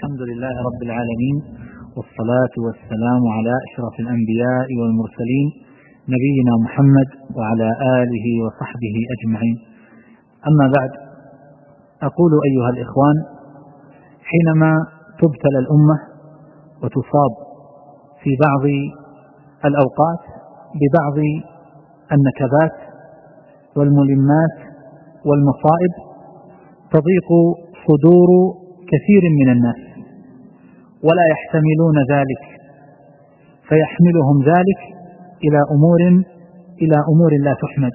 الحمد لله رب العالمين، والصلاة والسلام على أشرف الأنبياء والمرسلين نبينا محمد وعلى آله وصحبه أجمعين. أما بعد، أقول أيها الإخوان، حينما تبتلى الأمة وتصاب في بعض الأوقات ببعض النكبات والملمات والمصائب تضيق صدور كثير من الناس ولا يحتملون ذلك، فيحملهم ذلك إلى أمور لا تحمد.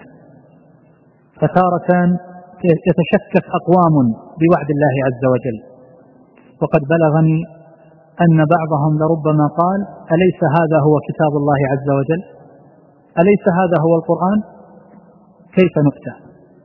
فتارة يتشكك أقوام بوعد الله عز وجل، وقد بلغني أن بعضهم لربما قال: أليس هذا هو كتاب الله عز وجل؟ أليس هذا هو القرآن؟ كيف نؤتى؟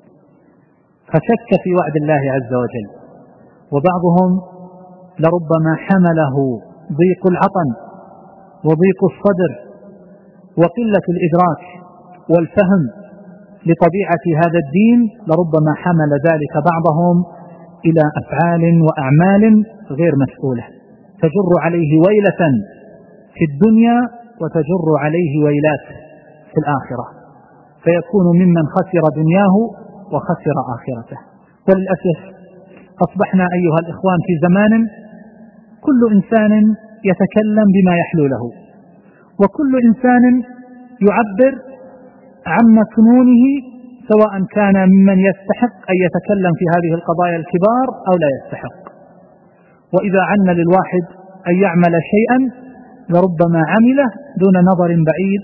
فشك في وعد الله عز وجل. وبعضهم لربما حمله ضيق العطن وضيق الصدر وقلة الإدراك والفهم لطبيعة هذا الدين، لربما حمل ذلك بعضهم إلى أفعال وأعمال غير مسؤولة تجر عليه ويلة في الدنيا وتجر عليه ويلات في الآخرة، فيكون ممن خسر دنياه وخسر آخرته. وللأسف أصبحنا أيها الإخوان في زمان كل إنسان يتكلم بما يحلو له، وكل إنسان يعبر عن مكنونه، سواء كان ممن يستحق أن يتكلم في هذه القضايا الكبار أو لا يستحق. وإذا عن للواحد أن يعمل شيئا لربما عمله دون نظر بعيد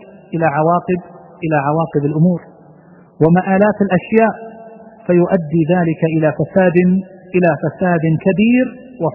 إلى عواقب الأمور ومآلات الأشياء، فيؤدي ذلك إلى فساد كبير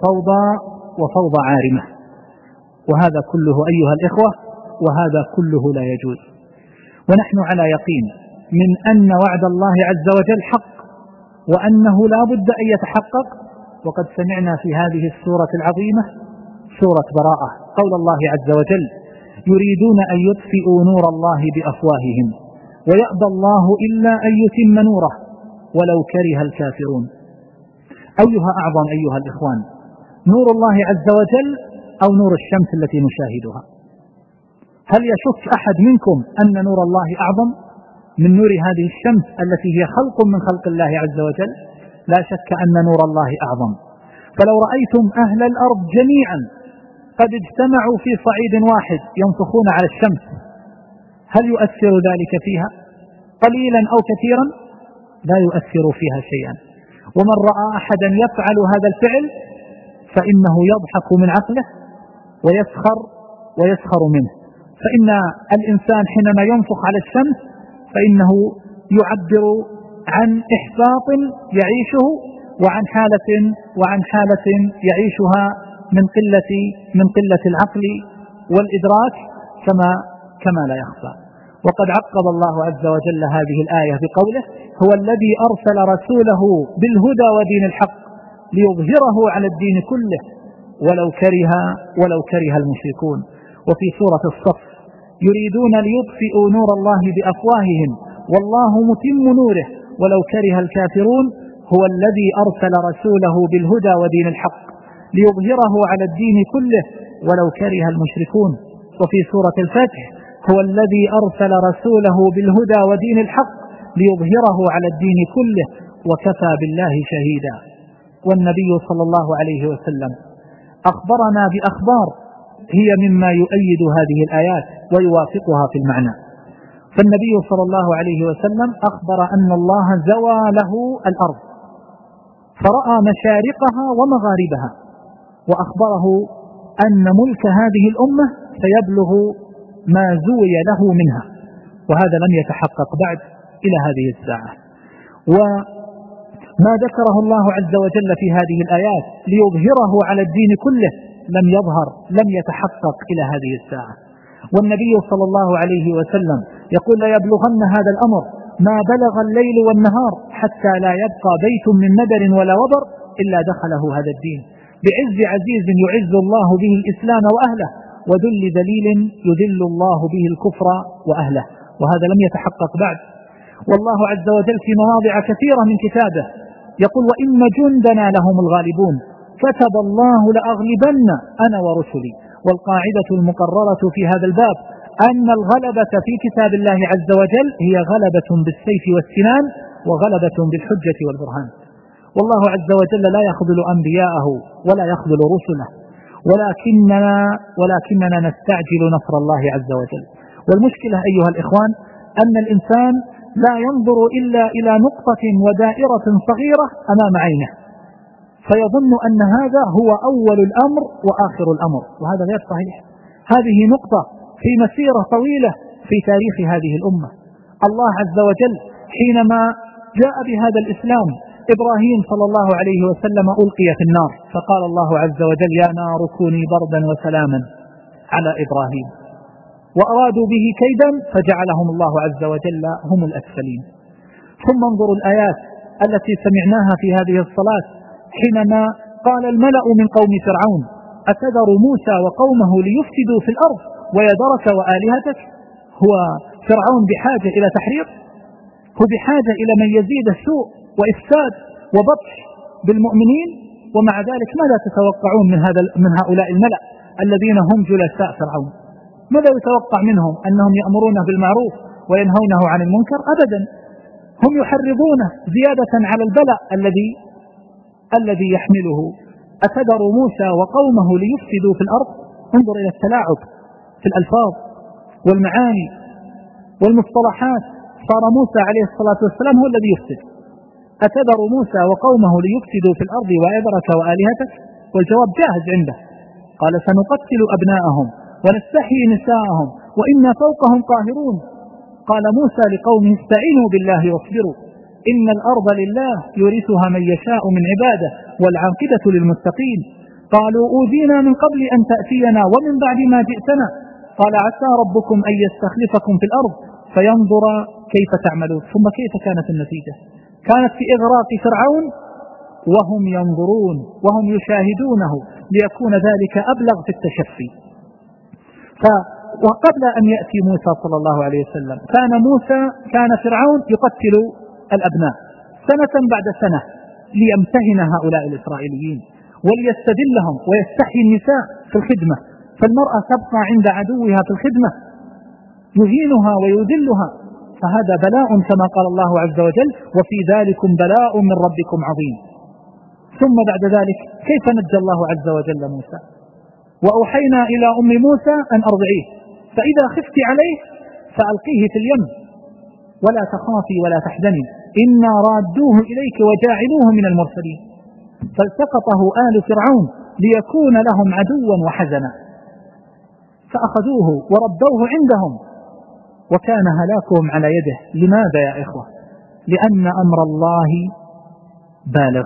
وفوضى عارمة. وهذا كله أيها الإخوة، وهذا كله لا يجوز. ونحن على يقين من أن وعد الله عز وجل حق، وأنه لا بد أن يتحقق. وقد سمعنا في هذه السورة العظيمة، سورة براءة، قول الله عز وجل: يريدون أن يطفئوا نور الله بأفواههم ويأبى الله إلا أن يتم نوره ولو كره الكافرون. أيها أعظم أيها الإخوان، نور الله عز وجل أو نور الشمس التي نشاهدها؟ هل يشك أحد منكم أن نور الله أعظم من نور هذه الشمس التي هي خلق من خلق الله عز وجل؟ لا شك أن نور الله أعظم. فلو رأيتم أهل الأرض جميعا قد اجتمعوا في صعيد واحد ينفخون على الشمس، هل يؤثر ذلك فيها قليلا أو كثيرا؟ لا يؤثر فيها شيئا. ومن رأى أحدا يفعل هذا الفعل فإنه يضحك من عقله ويسخر منه. فإن الإنسان حينما ينفخ على الشمس فإنه يعبر عن إحباط يعيشه وعن حالة يعيشها من قلة العقل والإدراك كما لا يخفى. وقد عقب الله عز وجل هذه الآية بقوله: هو الذي أرسل رسوله بالهدى ودين الحق ليظهره على الدين كله ولو كره المشركون. وفي سورة الصف: يريدون ليطفئوا نور الله بأفواههم والله متم نوره ولو كره الكافرون هو الذي أرسل رسوله بالهدى ودين الحق ليظهره على الدين كله ولو كره المشركون. وفي سورة الفتح: هو الذي أرسل رسوله بالهدى ودين الحق ليظهره على الدين كله وكفى بالله شهيدا. والنبي صلى الله عليه وسلم أخبرنا بأخبار هي مما يؤيد هذه الآيات ويوافقها في المعنى. فالنبي صلى الله عليه وسلم أخبر أن الله زوى له الأرض فرأى مشارقها ومغاربها، وأخبره أن ملك هذه الأمة سيبلغ ما زوي له منها، وهذا لم يتحقق بعد إلى هذه الساعة. وما ذكره الله عز وجل في هذه الآيات ليظهره على الدين كله لم يتحقق إلى هذه الساعة. والنبي صلى الله عليه وسلم يقول: لا يبلغن هذا الأمر ما بلغ الليل والنهار حتى لا يبقى بيت من ندر ولا وبر إلا دخله هذا الدين، بعز عزيز يعز الله به الإسلام وأهله، وذل ذليل يذل الله به الكفر وأهله. وهذا لم يتحقق بعد. والله عز وجل في مواضع كثيرة من كتابه يقول: وإن جندنا لهم الغالبون. كتب الله لأغلبن أنا ورسلي. والقاعدة المقررة في هذا الباب أن الغلبة في كتاب الله عز وجل هي غلبة بالسيف والسنان وغلبة بالحجة والبرهان. والله عز وجل لا يخذل أنبياءه ولا يخذل رسله، ولكننا نستعجل نصر الله عز وجل. والمشكلة أيها الإخوان أن الإنسان لا ينظر إلا إلى نقطة ودائرة صغيرة أمام عينه، فيظن أن هذا هو أول الأمر وآخر الأمر، وهذا غير صحيح. هذه نقطة في مسيرة طويلة في تاريخ هذه الأمة. الله عز وجل حينما جاء بهذا الإسلام، إبراهيم صلى الله عليه وسلم ألقي في النار، فقال الله عز وجل يا نار كوني بردا وسلاما على إبراهيم، وأرادوا به كيدا فجعلهم الله عز وجل هم الأسفلين. ثم انظروا الآيات التي سمعناها في هذه الصلاة حينما قال الملأ من قوم فرعون أتذر موسى وقومه ليفسدوا في الأرض ويذرك وآلهتك. هو فرعون بحاجة إلى تحرير؟ هو بحاجة إلى من يزيد السوء وإفساد وبطش بالمؤمنين؟ ومع ذلك ماذا تتوقعون من هؤلاء الملأ الذين هم جلساء فرعون؟ ماذا يتوقع منهم؟ أنهم يأمرونه بالمعروف وينهونه عن المنكر؟ أبدا، هم يحرضونه زيادة على البلاء الذي يحمله. أتذر موسى وقومه ليفسدوا في الأرض؟ انظر إلى التلاعب في الألفاظ والمعاني والمصطلحات. صار موسى عليه الصلاة والسلام هو الذي يفسد. أتذر موسى وقومه ليفسدوا في الأرض ويذرك وآلهتك؟ والجواب جاهز عنده، قال سنقتل أبناءهم ونستحيي نساءهم وإنا فوقهم قاهرون. قال موسى لقومه استعينوا بالله واصبروا إن الأرض لله يورثها من يشاء من عباده والعاقبة للمتقين. قالوا أوذينا من قبل أن تأتينا ومن بعد ما جئتنا قال عسى ربكم أن يستخلفكم في الأرض فينظر كيف تعملون. ثم كيف كانت النتيجة؟ كانت في إغراق فرعون وهم ينظرون وهم يشاهدونه ليكون ذلك أبلغ في التشفي. وقبل أن يأتي موسى صلى الله عليه وسلم كان فرعون يقتل الأبناء سنة بعد سنة ليمتهن هؤلاء الإسرائيليين وليستدلهم ويستحيي النساء في الخدمة، فالمرأة تبقى عند عدوها في الخدمة يهينها ويذلها. فهذا بلاء كما قال الله عز وجل وفي ذلكم بلاء من ربكم عظيم. ثم بعد ذلك كيف نجى الله عز وجل موسى؟ وأوحينا إلى أم موسى أن أرضعيه فإذا خفت عليه فألقيه في اليم ولا تخافي ولا تحزني إنا رادوه إليك وجاعلوه من المرسلين. فالتقطه آل فرعون ليكون لهم عدوا وحزنا، فأخذوه وردوه عندهم وكان هلاكهم على يده. لماذا يا إخوة؟ لأن أمر الله بالغ،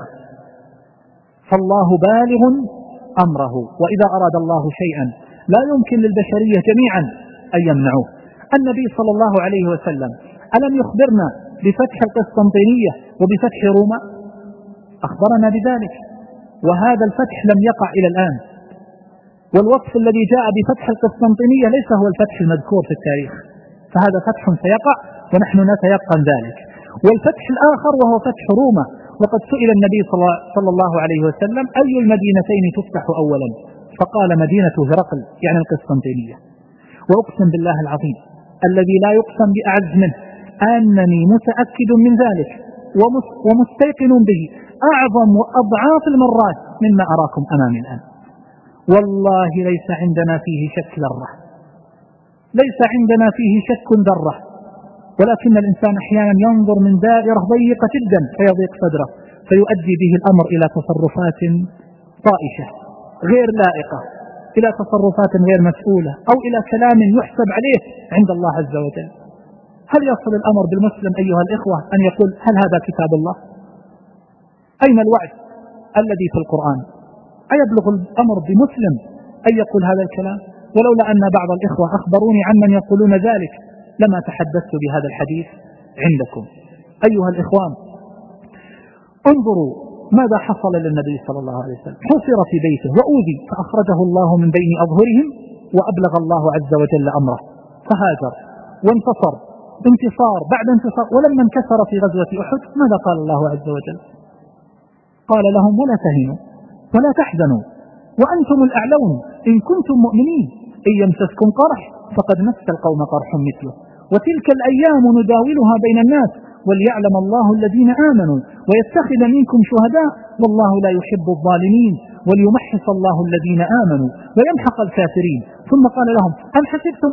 فالله بالغ أمره، وإذا أراد الله شيئا لا يمكن للبشرية جميعا أن يمنعوه. النبي صلى الله عليه وسلم ألم يخبرنا بفتح القسطنطينية وبفتح روما؟ أخبرنا بذلك، وهذا الفتح لم يقع إلى الآن. والوصف الذي جاء بفتح القسطنطينية ليس هو الفتح المذكور في التاريخ، فهذا فتح سيقع ونحن نتيقن ذلك. والفتح الآخر وهو فتح روما، وقد سئل النبي صلى الله عليه وسلم أي المدينتين تفتح أولا؟ فقال مدينة هرقل يعني القسطنطينية. وأقسم بالله العظيم الذي لا يقسم بأعز منه أنني متأكد من ذلك ومستيقن به أعظم وأضعاف المرات مما أراكم أمامي الآن. والله ليس عندنا فيه شك ذرة، ليس عندنا فيه شك ذرة، ولكن الإنسان أحيانا ينظر من دائرة ضيقة جدا فيضيق صدره فيؤدي به الأمر إلى تصرفات طائشة غير لائقة، إلى تصرفات غير مسؤولة، أو إلى كلام يحسب عليه عند الله عز وجل. هل يصل الأمر بالمسلم أيها الإخوة أن يقول هل هذا كتاب الله؟ أين الوعد الذي في القرآن؟ أيبلغ الأمر بمسلم أن يقول هذا الكلام؟ ولولا أن بعض الإخوة أخبروني عمن يقولون ذلك لما تحدثت بهذا الحديث عندكم. أيها الإخوان انظروا ماذا حصل للنبي صلى الله عليه وسلم. حصر في بيته وأوذي فأخرجه الله من بين أظهرهم وأبلغ الله عز وجل أمره فهاجر وانتصر انتصار بعد انتصار. ولما انكسر في غزوة أحد ماذا قال الله عز وجل؟ قال لهم ولا تهنوا ولا تحزنوا وأنتم الأعلون إن كنتم مؤمنين إن يمسسكم قرح فقد مس القوم قرح مثله وتلك الأيام نداولها بين الناس وليعلم الله الذين آمنوا ويتخذ منكم شهداء والله لا يحب الظالمين وليمحص الله الذين آمنوا ويمحق الكافرين. ثم قال لهم أم حسبتم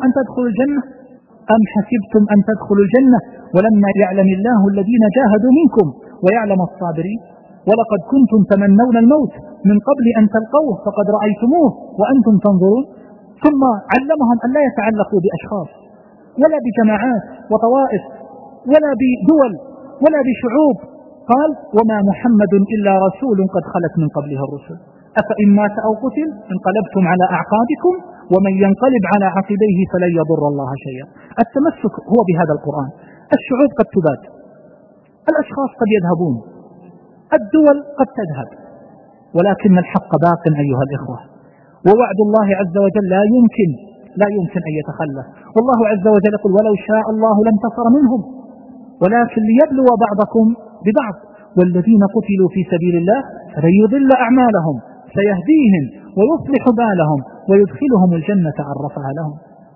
أن تدخلوا الجنة ولما يعلم الله الذين جاهدوا منكم ويعلم الصابرين ولقد كنتم تمنون الموت من قبل أن تلقوه فقد رأيتموه وأنتم تنظرون. ثم علمهم أن لا يتعلقوا بأشخاص ولا بجماعات وطوائف ولا بدول ولا بشعوب. قال وما محمد إلا رسول قد خلت من قبله الرسل أفإن مات أو قتل انقلبتم على أعقابكم ومن ينقلب على عقبيه فلن يضر الله شيئا. التمسك هو بهذا القرآن. الشعوب قد تباد، الأشخاص قد يذهبون، الدول قد تذهب، ولكن الحق باق أيها الإخوة، ووعد الله عز وجل لا يمكن أن يتخلف. والله عز وجل يقول ولو شاء الله لانتصر منهم ولكن ليبلو بعضكم ببعض والذين قتلوا في سبيل الله فلن يضل أعمالهم سيهديهم ويصلح بالهم ويدخلهم الجنة عرفها لهم.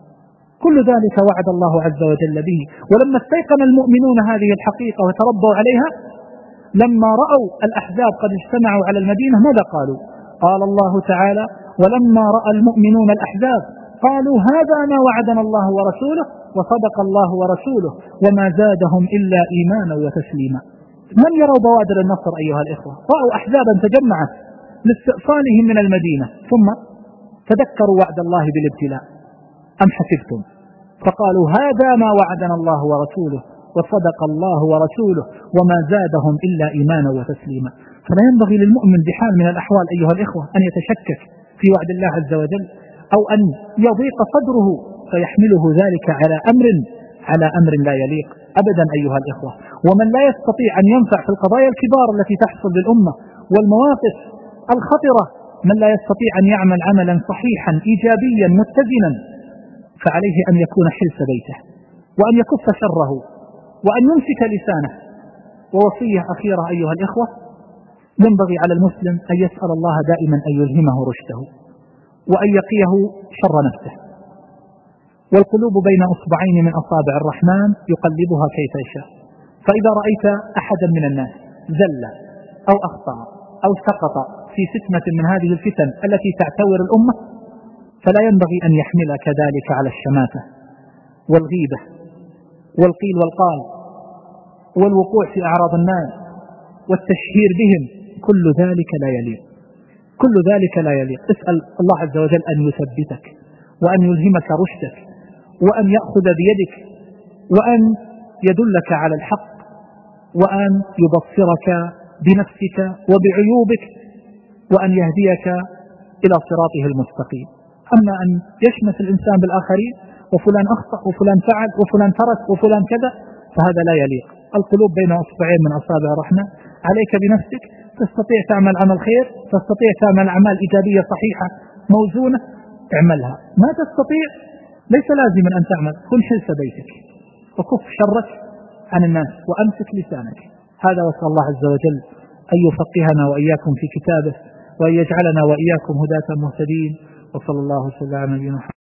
كل ذلك وعد الله عز وجل به. ولما استيقن المؤمنون هذه الحقيقة وتربوا عليها لما رأوا الأحزاب قد اجتمعوا على المدينة ماذا قالوا؟ قال الله تعالى ولما رأى المؤمنون الأحزاب قالوا هذا ما وعدنا الله ورسوله وصدق الله ورسوله وما زادهم إلا إيمانا وتسليما. من يروا بوادر النصر أيها الإخوة؟ رأوا أحزابا تجمعت لاستئصالهم من المدينة ثم تذكروا وعد الله بالابتلاء أم حسبتم فقالوا هذا ما وعدنا الله ورسوله وصدق الله ورسوله وما زادهم إلا إيمانا وتسليما. فلا ينبغي للمؤمن بحال من الأحوال أيها الإخوة أن يتشكك في وعد الله عز وجل أو أن يضيق صدره فيحمله ذلك على أمر لا يليق أبدا أيها الإخوة. ومن لا يستطيع أن ينفع في القضايا الكبار التي تحصل للأمة والمواقف الخطرة، من لا يستطيع أن يعمل عملا صحيحا إيجابيا متزنا فعليه أن يكون حلس بيته وأن يكف شره وأن يمسك لسانه. ووصية أخيرة أيها الإخوة، ينبغي على المسلم أن يسأل الله دائما أن يلهمه رشده وأن يقيه شر نفسه. والقلوب بين أصبعين من أصابع الرحمن يقلبها كيف يشاء. فإذا رأيت أحدا من الناس زل أو أخطأ أو سقط في فتنة من هذه الفتن التي تعتور الأمة فلا ينبغي أن يحملك ذلك على الشماتة والغيبة والقيل والقال والوقوع في أعراض الناس والتشهير بهم. كل ذلك لا يليق. اسأل الله عز وجل أن يثبتك وأن يلهمك رشدك وأن يأخذ بيدك وأن يدلك على الحق وأن يبصرك بنفسك وبعيوبك وأن يهديك إلى صراطه المستقيم. أما أن يشمس الإنسان بالآخرين وفلان أخطأ وفلان فعل وفلان ترك وفلان كذا فهذا لا يليق. القلوب بين أصبعين من أصابع الرحمن. عليك بنفسك، تستطيع تعمل عمل خير، تستطيع تعمل أعمال إيجابية صحيحة موزونة، اعملها. ما تستطيع ليس لازما أن تعمل، كن حلس بيتك وكف شرك عن الناس وأمسك لسانك. هذا وصلى الله عز وجل أن يفقهنا وإياكم في كتابه وأن يجعلنا وإياكم هداة مهتدين. وصلى الله وسلم على نبينا محمد.